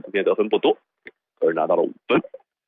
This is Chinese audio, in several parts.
今天得分不多，个人拿到了5分。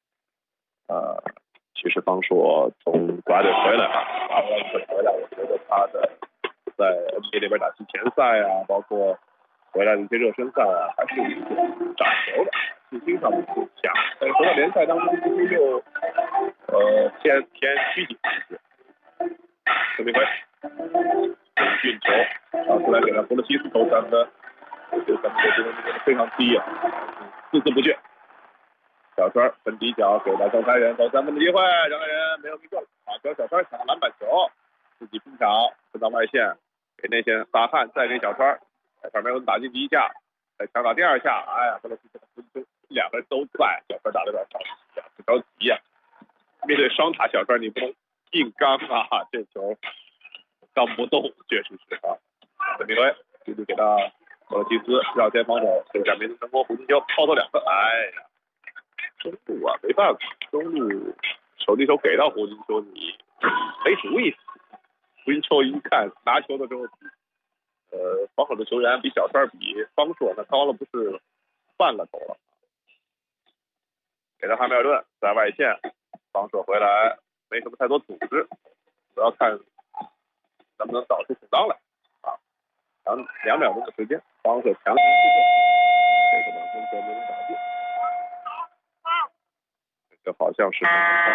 其实方硕从国家队回来啊，打完回来，我觉得他的在 NBA 这边打季前赛啊，包括回来的一些热身赛啊，还是有一些长球的，信心上面不强。但是回到联赛当中，其实又偏积极一些。孙明辉运球打出来给了弗洛西斯投3分，这3分球真的非常低啊，孜孜不倦。小川分底角给到张开元投3分的机会，张开元没有命中，把球小川抢篮板球，自己拼抢分到外线，给内线大汉，再给小川，小川没有打进第1下，再强打第2下，哎呀，弗洛西斯的分钟2个人都在，小川打得有点着急呀。面对双塔小川，你不能硬刚啊，这球刚不动，确实是啊。孙明辉继续给到弗洛西斯绕前防守，这下没能成功，胡金秋抛投2分，哎呀。中路啊，没办法，中路手递手给到胡金秋，你没主意。胡金秋一看拿球的时候，防守的球员比小川比方硕那高了不是半个头了。给到汉密尔顿在外线，方硕回来没什么太多组织，主要看能不能找出空当来啊。2秒钟的时间，方硕强行突破，这个2分球没能打进。这好像是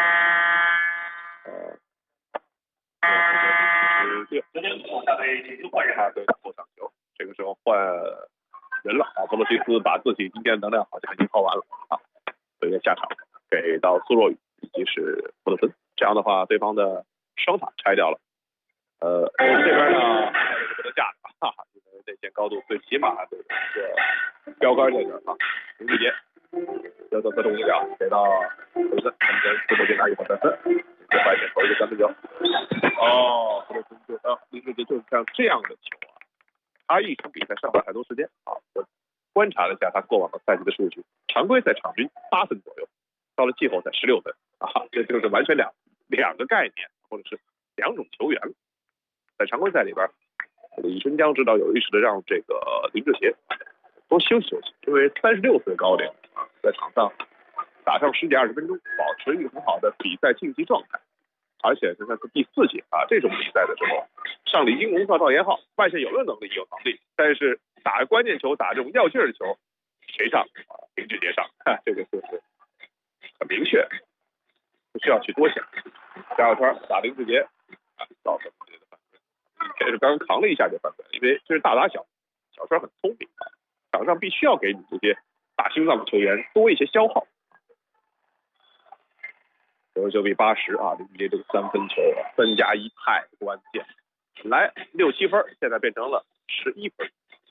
他对后场球，这个时候换人了啊，弗洛西斯把自己今天的能量好像已经耗完了啊，所以下场给到苏若雨以及是布勒森，这样的话对方的双塔拆掉了。这边呢不能架哈哈，因为内线高度最起码的一个标杆在这啊，林志杰。要到自动一秒，给到布勒森，布勒森拿1分3分，这外线投一个3分球。哦，布勒森林志杰就是像这样的球啊，他一场比赛上了很多时间啊。我观察了一下他过往的赛季的数据，常规赛场均8分左右，到了季后赛16分啊，这就是完全两个概念，或者是2种球员。在常规赛里边，李春江指导有意识的让这个林志杰多休息休息，因为36岁高龄啊，在场上打上10几20分钟，保持一个很好的比赛竞技状态。而且现在是第4届啊，这种比赛的时候，上李金龙、赵岩浩外线有没有能力？有能力，但是打关键球、打这种要劲儿的球，谁上啊？林志杰上，这个就是很明确，不需要去多想。加小川打林志杰，造成林志杰的犯规，这是刚扛了一下就犯规，因为这是大打小，小川很聪明啊，场上必须要给你这些大心脏的球员多一些消耗。99比80啊，林志杰这个3分球3加1太关键，来6、7分，现在变成了11分。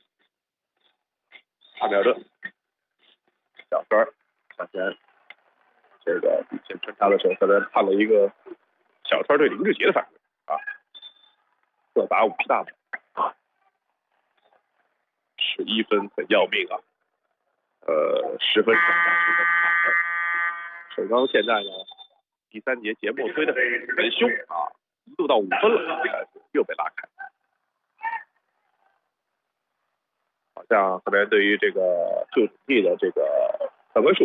汉密尔顿，小川向前，这个以前穿插的时候，刚才判了一个小川对林志杰的犯规啊，各打50大板啊，11分很要命啊，10分上下10分啊。首钢现在呢，第3节节目推得很凶啊，一度到5分了，但是又被拉开。好像特别对于这个旧主题的这个犯规数，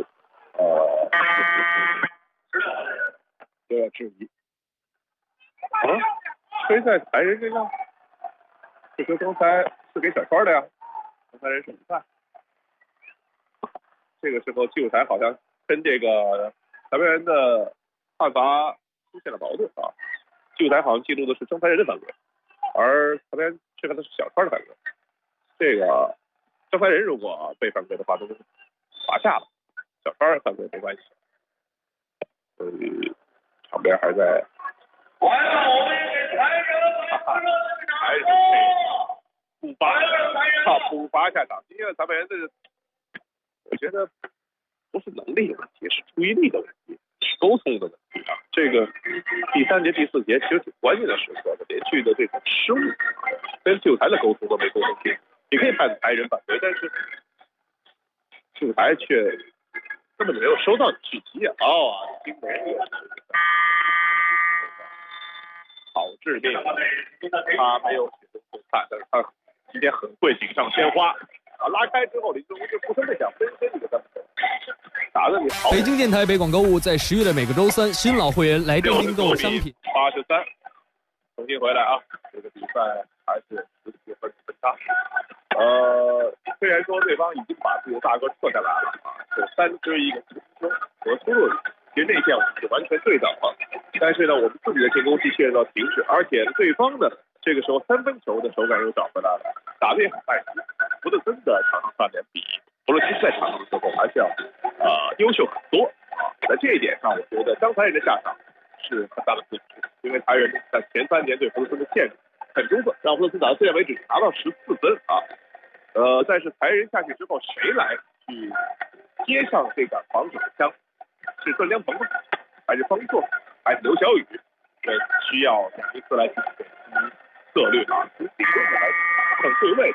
有点质疑。啊，吹在白人身上，这球刚才是给小川的呀，刚才人是不犯。这个时候技术台好像跟这个台湾人的判罚出现了矛盾啊，技术台好像记录的是张才人的犯规，而台湾却看的是小川的犯规。这个张才人如果被犯规的话，都是罚下了，小川犯规没关系。所以场边还在。还是补罚下场，因为咱们人的，我觉得不是能力的问题，是注意力的问题，是沟通的问题啊。这个第3节、第4节其实挺关键的时刻的，连续的这种失误，跟球台的沟通都没沟通清。你可以判台人犯规，但是球台却根本就没有收到讯息啊！今年好致命，他没有主动判，但是他今天很会锦上添花啊！拉开之后，林志宏就不声不响分这个3分球， 打的你好。 北京电台北广购物在10月的每个周三，新老会员来电订购商品。 83，重新回来啊！这个比赛还是14分分差。虽然说对方已经把自己的大哥撤下来了啊，是3追1个胡金秋和苏若雨，其实内线是完全对等了。但是呢，我们自己的进攻是陷入到停止，而且对方的这个时候3分球的手感又找回来了，打得也很卖力。福特森的场上锻炼比弗洛西在场上的时候还是要优秀很多啊。在这一点上，我觉得张才仁的下场是很大的损失，因为才仁在前3年对弗特森的限制很充分，让弗特森打到现在为止拿到14分啊。但是才仁下去之后，谁来去接上这个防守的枪？是段江鹏吗？还是方硕？还是刘晓宇？这需要贾尼斯来进行策略啊，从进攻来看对位。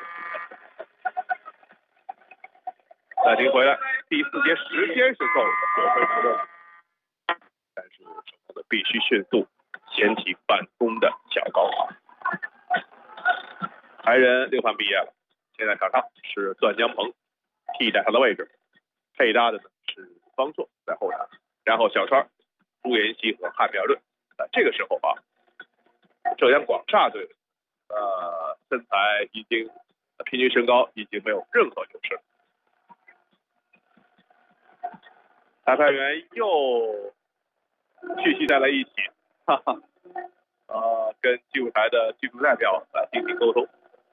暂停回来，第4节时间是够的，9分钟，但是守门的必须迅速掀起反攻的小高潮。才仁6盘毕业了，现在场上是段江鹏替代他的位置，配搭的呢是方硕在后场，然后小川、朱妍希和汉密尔顿。这个时候啊，浙江广厦队身材已经平均身高已经没有任何优势了。裁判员又聚集在了一起，哈哈，跟技术台的技术代表来进行沟通。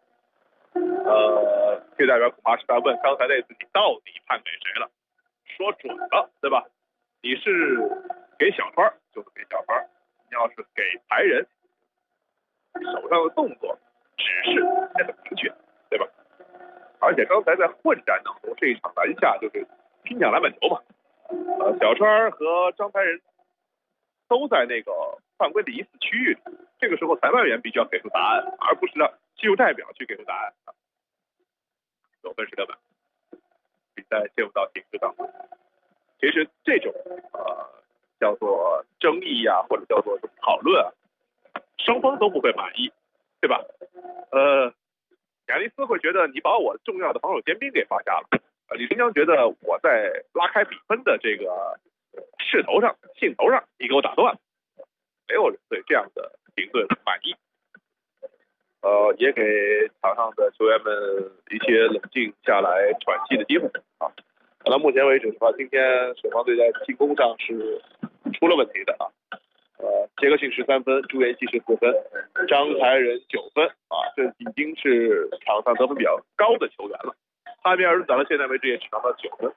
技术代表恐怕是在问刚才那次你到底判给谁了？说准了，对吧？你是给小川就是给小川，你要是给才仁，手上的动作指示也很明确，对吧？而且刚才在混战当中，这一场篮下就是拼抢篮板球嘛。小川和张才仁都在那个犯规的疑似区域里，这个时候裁判员必须要给出答案，而不是让技术代表去给出答案。9分16秒，比赛进入到停止当中。其实这种叫做争议啊，或者叫做讨论啊，双方都不会满意，对吧？亚尼斯会觉得你把我重要的防守尖兵给罚下了。李晨江觉得我在拉开比分的这个势头上、兴头上，你给我打断了，没有人对这样的评论满意。也给场上的球员们一些冷静下来喘息的机会啊。到目前为止的话，今天首方队在进攻上是出了问题的啊。杰克逊13分，朱妍希14分，张才仁9分啊，这已经是场上得分比较高的球员了。汉密尔顿打到现在为止也只拿到9分。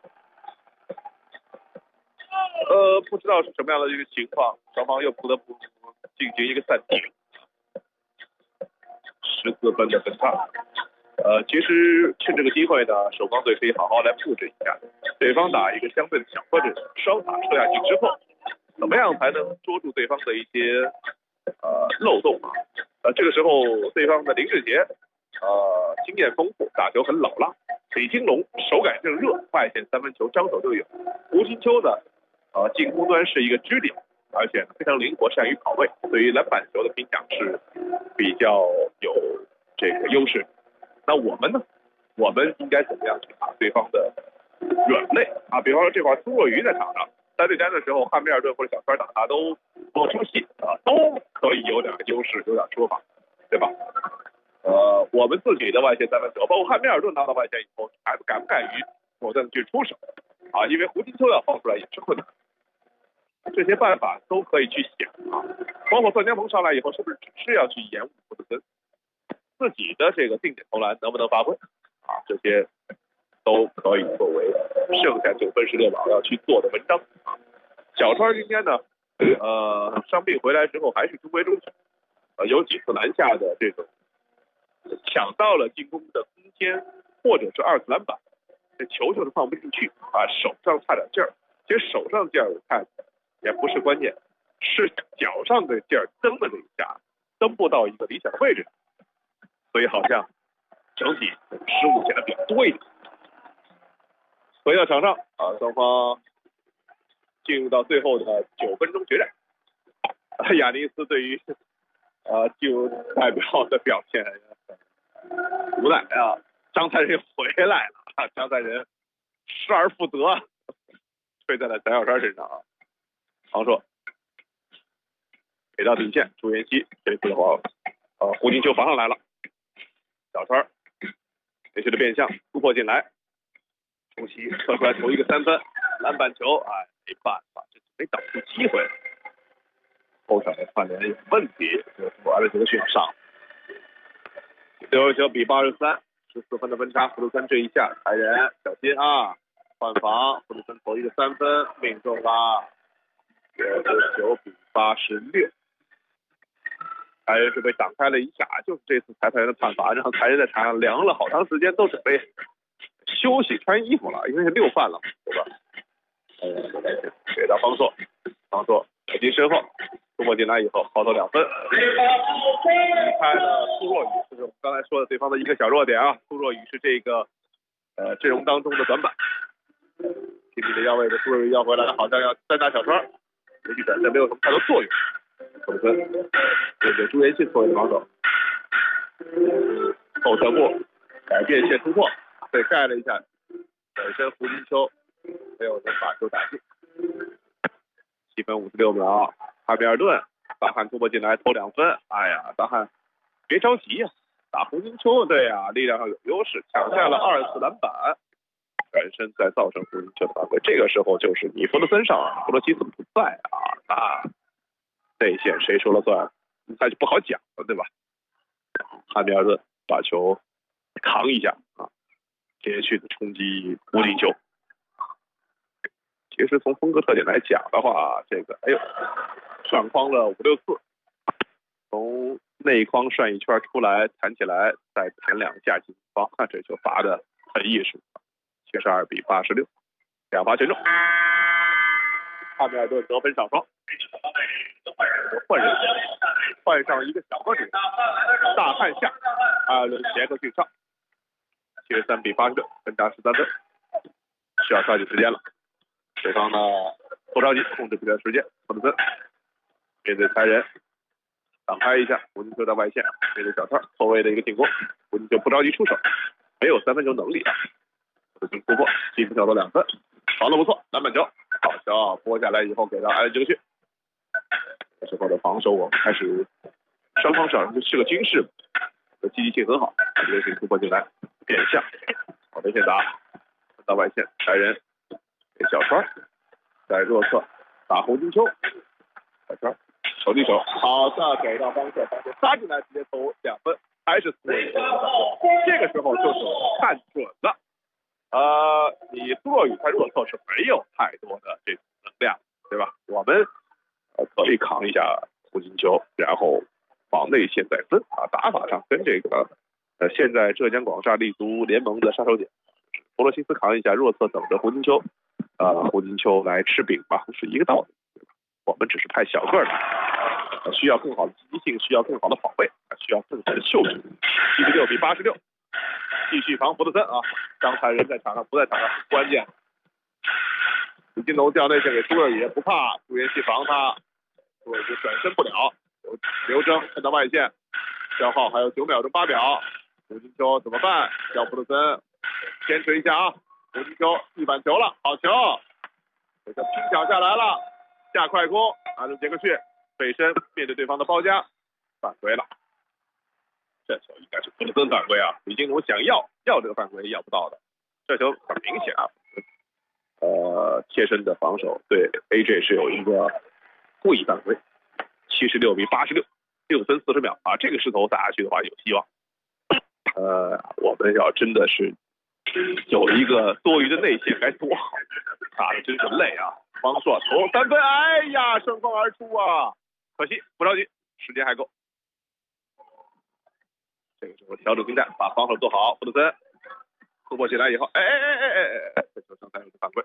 不知道是什么样的一个情况，双方又不得不进行一个暂停。14分的分差。其实趁这个机会呢，首方队可以好好来布置一下，对方打一个相对的小个子双塔撤下去之后，怎么样才能捉住对方的一些漏洞啊？这个时候对方的林志杰经验丰富，打球很老辣。李金龙手感正热，外线3分球张手就有。胡金秋呢，进攻端是一个支点，而且非常灵活，善于跑位，对于篮板球的拼抢是比较有这个优势。那我们呢？我们应该怎么样去打对方的软肋啊？比方说这会儿苏若雨在场上，3对3的时候，汉密尔顿或者小川打他都不出戏啊，都可以有点优势，有点说法，对吧？我们自己的外线3分球，包括汉密尔顿拿到外线以后，还敢不敢于果断去出手啊？因为胡金秋要放出来也是困难。这些办法都可以去想啊，包括段江鹏上来以后，是不是只是要去延误福特森自己的这个定点投篮能不能发挥啊？这些都可以作为剩下9分16秒要去做的文章啊。小川今天呢，伤病回来之后还是中规中矩，有几次篮下的这种抢到了进攻的空间，或者是2次篮板，这球就是放不进去啊，手上差点劲儿。其实手上劲儿我看也不是关键，是脚上的劲儿蹬了这一下，蹬不到一个理想的位置，所以好像整体失误显得比较多一点。回到场上啊，双方进入到最后的9分钟决战。亚尼斯对于技术代表的表现无奈啊，张才仁回来了啊，张才仁失而复得， 吹在了翟小川身上啊。王硕给到底线，朱彦西这次的话，胡金秋防上来了，小川连续的变向突破进来，朱熹测出来投一个3分，篮板球，哎，没办法，这没等出机会。后场的串联有问题，完了这个训上。69比83，14分的分差，弗鲁森这一下踩人，小心啊！换防，弗鲁森投一个3分，命中了，69比86。裁人是被挡开了一下，就是这次裁判员的判罚，让裁人在场上凉了好长时间，都准备休息穿衣服了，因为是6犯了，对吧？给到方硕，方硕小心身后，突破进来以后，抛投2分，离开了苏若雨，就是我们刚才说的对方的一个小弱点啊。苏若雨是这个阵容当中的短板，拼命的腰位的苏若雨要回来了，好像要3打小川，也许短暂没有什么太多作用。总分对对，朱彦信作为防守，后撤步改变线突破，被盖了一下，本身胡金秋没有能把球打进。7分56秒，哈密尔顿大汉突破进来投2分，哎呀，大汉别着急呀，打胡金秋对呀，力量上有优势，抢下了2次篮板，转身再造成胡金秋的犯规。这个时候就是你弗德森上啊，弗洛西斯不在啊，那内线谁说了算，那就不好讲了，对吧？哈密尔顿把球扛一下啊，连续的冲击胡金秋。其实从风格特点来讲的话，这个上框了5、6次，从内框转一圈出来，弹起来，再弹2下进攻，这就罚的很艺术。72比86，2罚全中。哈密尔顿得分上双，换人，换上一个小个子，大汉下，艾伦杰克逊上，73比86，分差13分，需要抓紧时间了。对方呢不着急，控制比较时间。弗德森面对裁人，挡开一下，胡金秋在外线面对小川后卫的一个进攻，胡金秋不着急出手，没有3分球能力啊。弗德森突破，7分跳投2分，防得不错，篮板球，好球，拨下来以后给到艾伦杰克逊。这时候的防守我们开始，双方手上就是个军事，积极性很好。艾伦杰克逊突破进来，变向，好的线打，到外线裁人。给小川在弱侧打胡金秋，小川手递手，好的给到方硕，杀进来直接投2分，还是苏若雨。这个时候就是看准了，你苏若雨在弱侧是没有太多的这种能量，对吧？我们可以扛一下胡金秋，然后往内线再分啊，打法上跟这个现在浙江广厦立足联盟的杀手锏，弗洛西斯扛一下弱侧，等着胡金秋。胡金秋来吃饼吧，是一个道理。我们只是太小个了，需要更好的积极性，需要更好的跑位，需要更好的嗅觉。76比86，继续防弗德森啊！刚才人在场上不在场上，关键。李金龙掉内线给朱若雨，不怕朱彦西防他，朱若雨转身不了，刘铮看到外线，消耗还有9秒钟8秒，胡金秋怎么办？叫弗德森坚持一下啊！胡金秋地板球了，好球！这个拼抢下来了，下快攻，艾伦杰克逊背身面对对方的包夹，犯规了。这球应该是弗德森犯规啊！李金龙想要这个犯规也要不到的，这球很明显啊。贴身的防守对 AJ 是有一个故意犯规。76比86，6分40秒啊！这个势头打下去的话有希望。我们要真的是。有一个多余的内线该多好，打的真是累啊！方硕投3分，哎呀，顺风而出啊！可惜不着急，时间还够。这个时候调整心态，把防守做好。弗德森突破进来以后，这球上才有个犯规。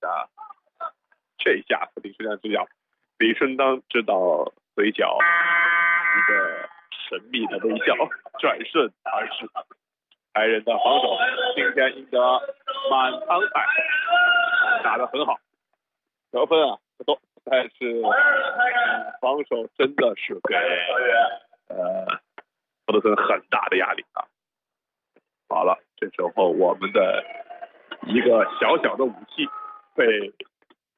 这下子李春当知道嘴角一个神秘的微笑，转瞬而逝。白人的防守今天赢得满堂彩，打得很好，得分啊不多，但是防守真的是给弗德森很大的压力啊。好了，这时候我们的一个小小的武器被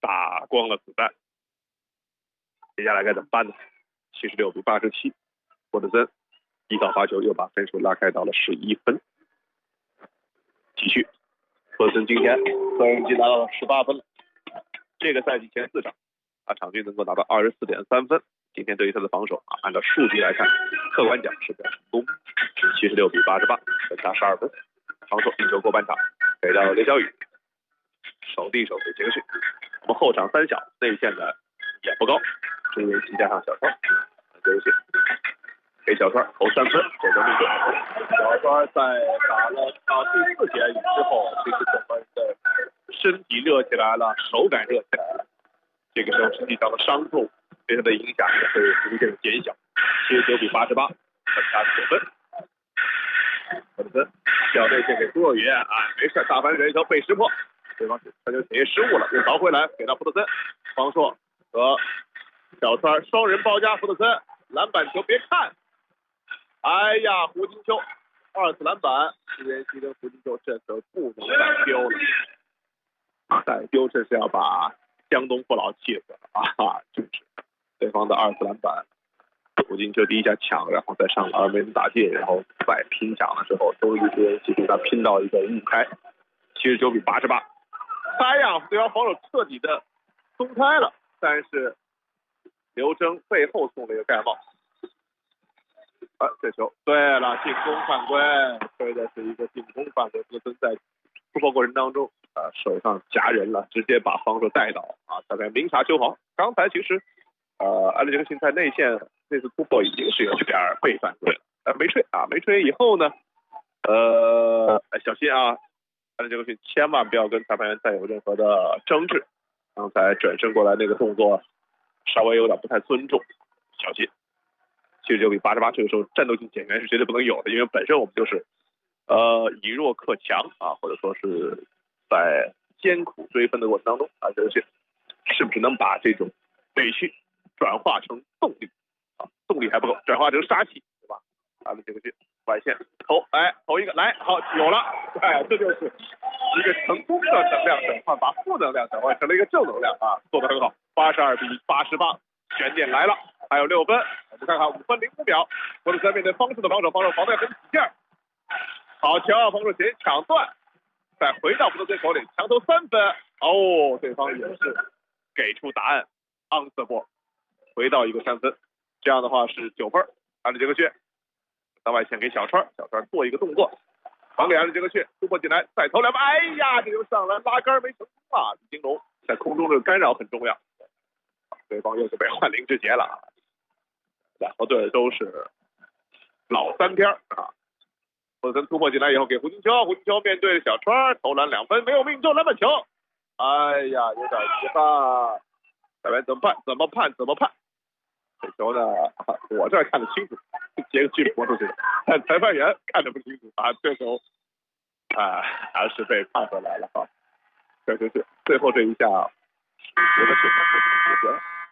打光了子弹。接下来该怎么办呢？76比87，霍德森一到发球又把分数拉开到了11分。继续，霍德森今天个人绩拿到了18分了。这个赛季前4场，他场均能够拿到24.3分。今天对于他的防守按照数据来看，客观讲是比较成功。76比88，分差12分。防守赢球过半场，给到刘晓宇，手递手给杰克逊。我们后场3小，内线的也不高，朱元熙加上小川，杰克逊给小川投3分，这个命中。小川在打了第4节之后，这个整个人的身体热起来了，手感热起来了。这个时候身体上的伤痛对他的影响也会逐渐减小。79比88，分差9分。霍德森小内线给朱若雨没事，大反转球被识破，对方他就体验失误了，又倒回来给到福德森，方硕和小川双人包夹，福德森篮板球别看，哎呀，胡金秋2次篮板，朱元熙跟胡金秋这可不能再丢了，再丢这是要把江东父老气死了真是对方的2次篮板。胡金秋第一下抢，然后再上了2枚打界，然后再拼抢的时候，终于朱元熙跟他拼到一个误开，79比88。哎呀，对方防守彻底的松开了，但是刘铮背后送了一个盖帽。这球对了，进攻犯规，吹的是一个进攻犯规。霍德森在突破过程当中，手上夹人了，直接把防守带倒大概明察秋毫。刚才其实安利杰克逊在内线这次突破已经是有点被犯规了，没吹以后呢，小心安利杰克逊千万不要跟裁判员再有任何的争执。刚才转身过来那个动作稍微有点不太尊重，小心。79比88，这个时候战斗性减员是绝对不能有的，因为本身我们就是以弱克强或者说是在艰苦追分的过程当中杰克逊是不是能把这种委屈转化成动力动力还不够，转化成杀气，对吧？杰克逊外线投一个来，好，有了，这就是一个成功的能量转换，把负能量转换成了一个正能量做得很好。82比88，悬念来了，还有6分，我们看看5分05秒，霍德森面对方式的防守得很起劲，好球，防守前抢断，再回到霍德森手里，强投3分，对方也是给出答案 ，on the ball， 回到一个3分，这样的话是9分，安利杰克逊到外线给小川做一个动作，还给安利杰克逊突破进来，再投2分，哎呀，这就上篮拉杆没成功李金龙在空中的干扰很重要，对方又是被换林志杰了两个队都是老3天霍德森突破进来以后给胡金秋面对小川投篮2分没有命中篮板球，哎呀，有点遗憾，裁判怎么判？这球呢，我这看得清楚，杰克逊拨出去的，但裁判员看得不清楚这球还是被判回来了这就是最后这一下，我的球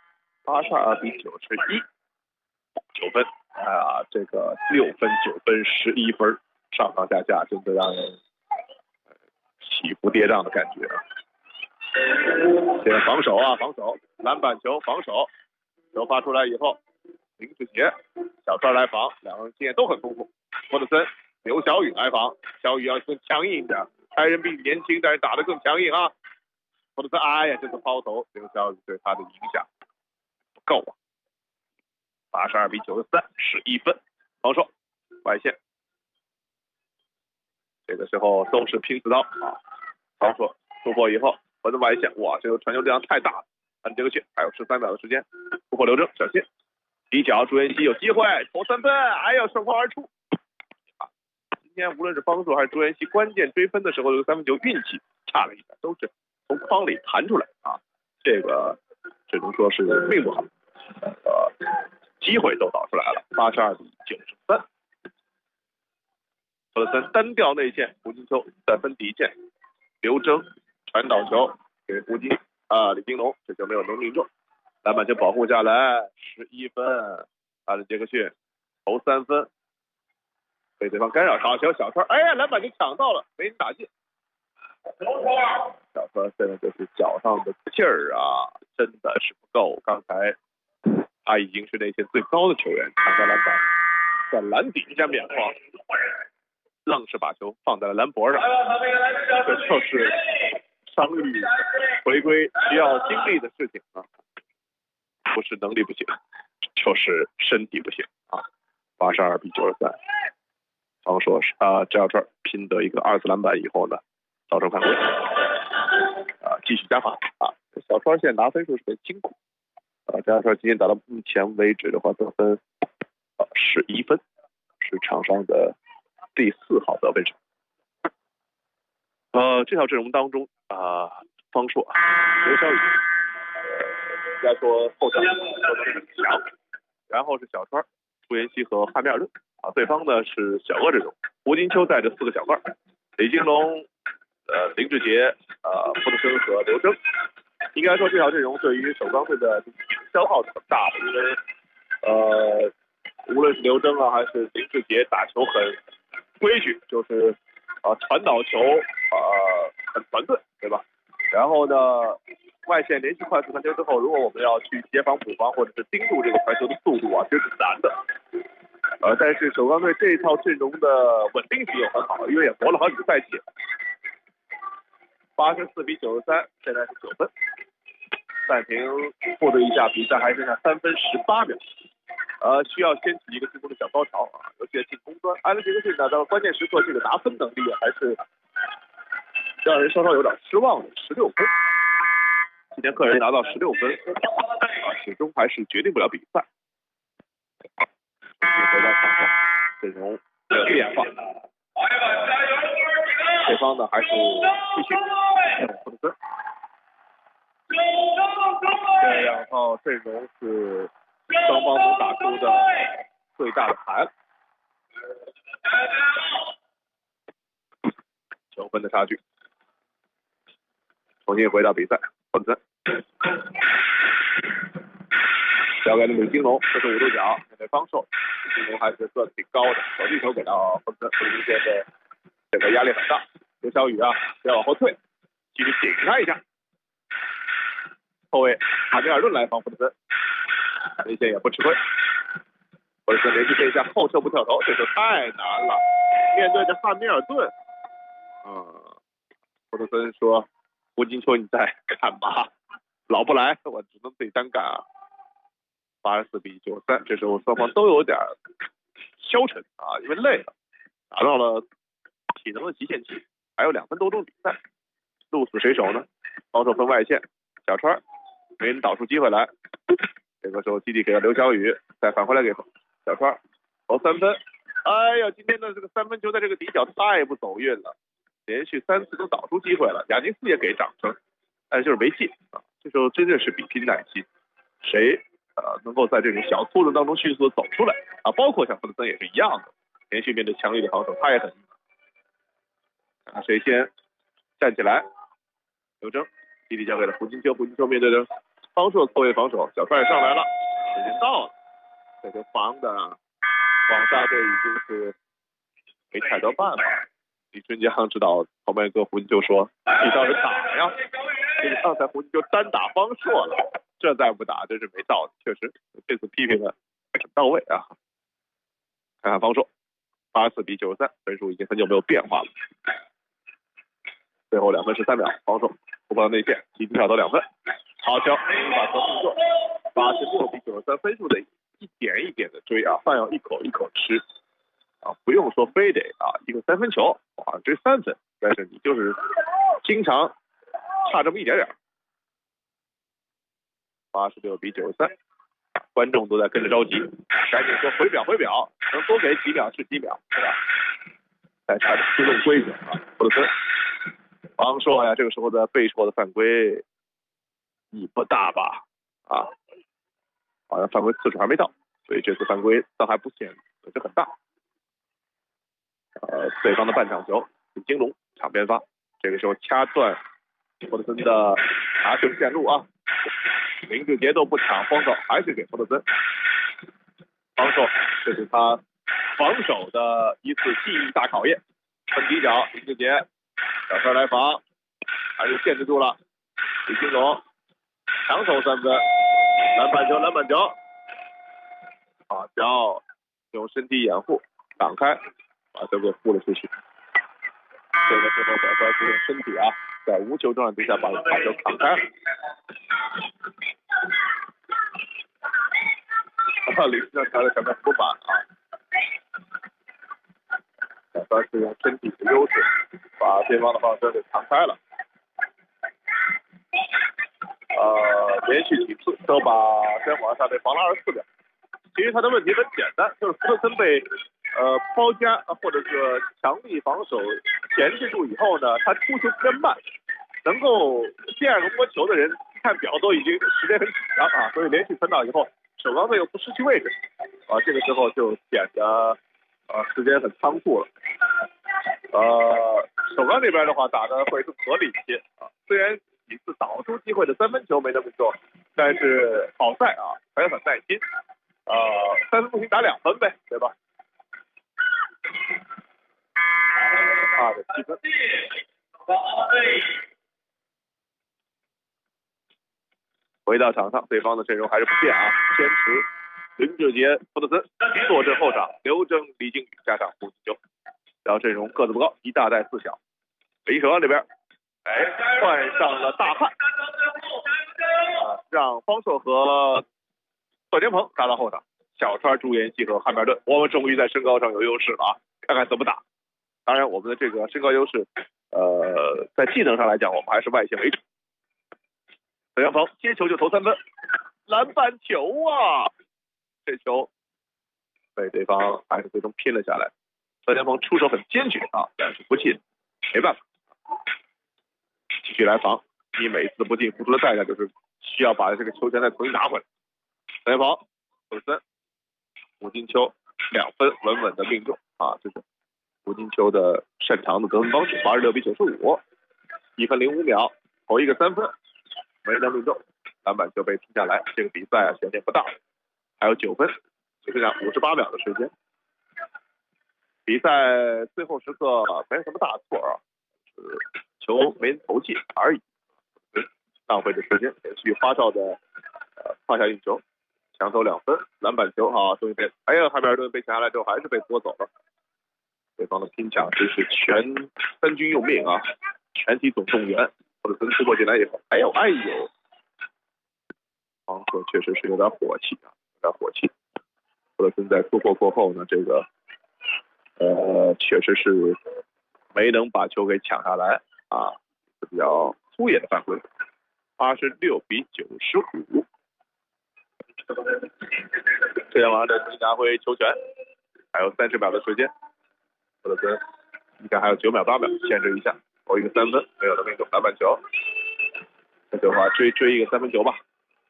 82比91，9分这个6分9分11分，上上下下真的让人起伏跌宕的感觉现在防守篮板球防守，球发出来以后，林志杰、小川来防，两个人经验都很丰富。霍德森、刘晓宇来防，小宇要更强硬一点，开人比你年轻，但是打得更强硬霍德森，哎呀，这个抛投，刘晓宇对他的影响不够82比93， 11分，防守外线，这个时候都是拼刺刀防守突破以后，我的外线，哇，这个传球量太大了，杰克逊还有13秒的时间，突破刘铮，小心，底角朱元熙有机会投3分，哎呦，顺风而出今天无论是方硕还是朱元熙，关键追分的时候，这个3分球运气差了一点，都是从框里弹出来这个只能说是命不好，机会都导出来了，82比93。霍德森单调内线，胡金秋再分底线，刘铮传导球给李金龙，这就没有能命中，篮板球保护下来，11分，杰克逊投3分，被对方干扰，好球，小川，哎呀，篮板就抢到了，没人打进， 小川现在就是脚上的劲儿啊，真的是不够。刚才他已经是内线最高的球员，抢到篮板，在篮底占面框，愣是把球放在了篮脖上。这就是伤愈回归需要精力的事情啊，不是能力不行，就是身体不行啊。82比93，方硕是这小川拼得一个2次篮板以后呢，造成犯规，继续加罚啊。小川现在拿分数是很辛苦。这小川今天打到目前为止的话，得分11分，是场上的第4号得分手。这条阵容当中方硕、刘晓宇，应该说后场都能力很强，然后是小川、朱彦曦和汉密尔顿对方呢是小鳄阵容，胡金秋带着4个小个，李金龙、林志杰、傅德森和刘铮。应该说这条阵容对于首钢队的消耗是很大的，因为无论是刘铮还是林志杰打球很规矩，就是传导球很团队，对吧？然后呢，外线连续快速传球之后，如果我们要去协防补防或者是盯住这个传球的速度其实是难的。但是首钢队这一套阵容的稳定性又很好，因为也磨了好几个赛季。84比93，现在是9分。暂停获得一下，比赛还剩下3分18秒。需要掀起一个进攻的小高潮尤其在进攻端，埃伦杰克逊呢到关键时刻这个拿分能力还是让人稍稍有点失望的，16分。今天个人拿到16分始终还是决定不了比赛。回到场上，阵容的变化，对方呢还是继续傅德森。这2套阵容是双方都打出的最大的牌，9分的差距。重新回到比赛，傅德森交给了李金龙，这是5度角面对方硕，李金龙还是个子挺高的，手递球给到傅德森，明显的这个压力很大。刘晓宇要往后退，继续顶他一下。后卫汉密尔顿来防傅德森，内线也不吃亏。傅德森连续这一下后撤步跳投，这就太难了。面对着汉密尔顿，傅德森说：“胡金秋你在干嘛？老不来，我只能自己单干84比93，这时候双方都有点消沉因为累了，达到了体能的极限期，还有2分多钟比赛，鹿死谁手呢？防守分外线，小川没人导出机会来，这个时候基地给了刘晓宇，再返回来给小川投3分。哎呀，今天的这个3分球在这个底角太不走运了，连续3次都导出机会了，亚金斯也给掌声，但就是没进这时候真的是比拼耐心，谁能够在这种小挫折当中迅速的走出来包括像傅德森也是一样的，连续面对强力的防守，他也很看看谁先站起来。刘铮基地交给了胡金秋，胡金秋面对着方硕错位防守，小帅上来了，时间到了，这就防的广大队已经是没太多办法。李春江指导旁边跟胡金秋说：“你倒是打呀！这个刚才胡金秋单打方硕了，这再不打真是没道理。确实，这次批评的很到位看看方硕，84比93，分数已经很久没有变化了。最后2分13秒，方硕突破内线，提前跳投2分，好球，把球命中，86比93，分数的一点一点的追饭要一口一口吃不用说非得一个3分球追3分，但是你就是经常差这么一点点。86比93，观众都在跟着着急，赶紧说回表，能多给几秒是几秒，对吧？再差点推动规则傅德森。方硕呀，这个时候的被戳的犯规意不大吧？好像犯规次数还没到，所以这次犯规倒还不显得很大。对方的半场球，李金龙场边发，这个时候掐断傅德森的拿球线路林志杰都不抢防守，还是给傅德森。方硕，这是他防守的一次技艺大考验。分底角，林志杰小帅来防， 还是限制住了。李金龙抢投3分，篮板球，啊，只要用身体掩护挡开，把球给护了出去。这个时候小帅是用身体啊，在无球状态之下把球挡开了。李金龙他的前面不满啊，小帅是用身体的优势把对方的防守给挡开了。连续几次都把真华沙队防了24秒。其实他的问题很简单，就是福特森被包夹或者是强力防守钳制住以后呢，他出球偏慢，能够第二个摸球的人看表都已经时间很紧张啊，所以连续分到以后，首钢队又不失去位置啊，这个时候就显得时间很仓促了。首钢这边的话打的会更合理一些啊，虽然几次导出机会的3分球没那么做，但是好赛啊还很耐心。3分不行打2分呗，对吧？2的7分。回到场上，对方的阵容还是不变啊，坚持林志杰、福特森坐镇后场，刘铮、李靖宇加上胡金秋，然后阵容个子不高，一大带4小。北京首钢这边，换上了大汉，让方硕和贺天鹏打到后场，小川、朱彦西和汉密尔顿，我们终于在身高上有优势了啊！看看怎么打。当然，我们的这个身高优势，在技能上来讲，我们还是外线为主。贺天鹏接球就投3分，篮板球啊！这球被对方还是最终拼了下来。贺天鹏出手很坚决啊，但是不进，没办法。继续来防，你每次不进付出的代价就是需要把这个球权再重新拿回来。贺天鹏、福特森、胡金秋2分稳稳的命中啊！这是胡金秋的擅长的得分方式，86比95，1分05秒，投一个3分，没能命中，篮板球被踢下来。这个比赛悬念不大，还有9分，只剩下58秒的时间。比赛最后时刻没有什么大错啊，球没投进而已，浪费的时间，连续8哨的胯下运球。抢投2分，篮板球啊，终于被汉密尔顿被抢下来之后还是被夺走了。对方的拼抢真是全军用命啊，全体总动员。或者突破进来以后，方硕确实是有点火气啊，或者在突破过后呢，这个确实是没能把球给抢下来啊，比较粗野的犯规，86比95。这样完了，重新拿回球权，还有30秒的时间。或者说，你看还有9秒、8秒，限制一下，投一个3分，没有的命中，篮板球。这的话追一个3分球吧，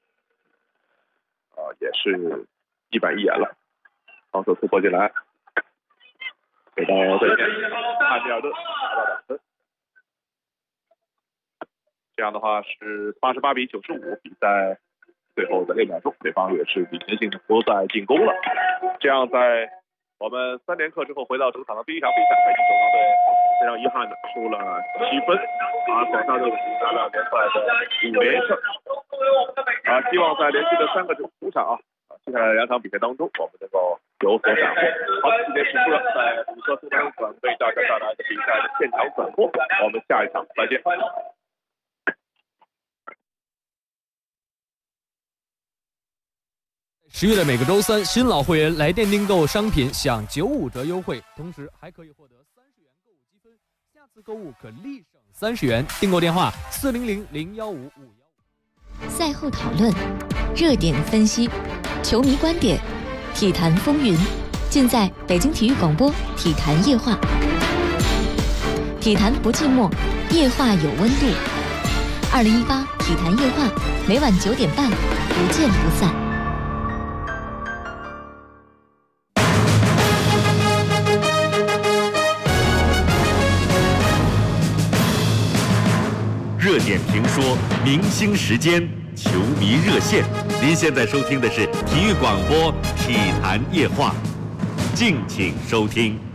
也是一板一眼了。方硕突破进来，给到对面汉密尔顿拿到2分。这样的话是88比95，比赛最后的6秒钟，对方也是领先性的不再进攻了。这样在我们3连客之后回到主场的第一场比赛，北京首钢队非常遗憾的输了7分，广厦队拿了联赛的5连胜。希望在连续的3个主场接下来2场比赛当中，我们能够有所斩获。好，今天是在虎克苏丹馆为大家带来的比赛的现场转播，我们下一场再见。 10月的每个周三，新老会员来电订购商品享95折优惠，同时还可以获得30元购物积分，下次购物可立省30元。订购电话400-015-515。 赛后讨论，热点分析，球迷观点，体坛风云，尽在北京体育广播体坛夜话。体坛不寂寞，夜话有温度。2018体坛夜话，每晚9点半，不见不散。 热点评说，明星时间，球迷热线。您现在收听的是体育广播《体坛夜话》，敬请收听。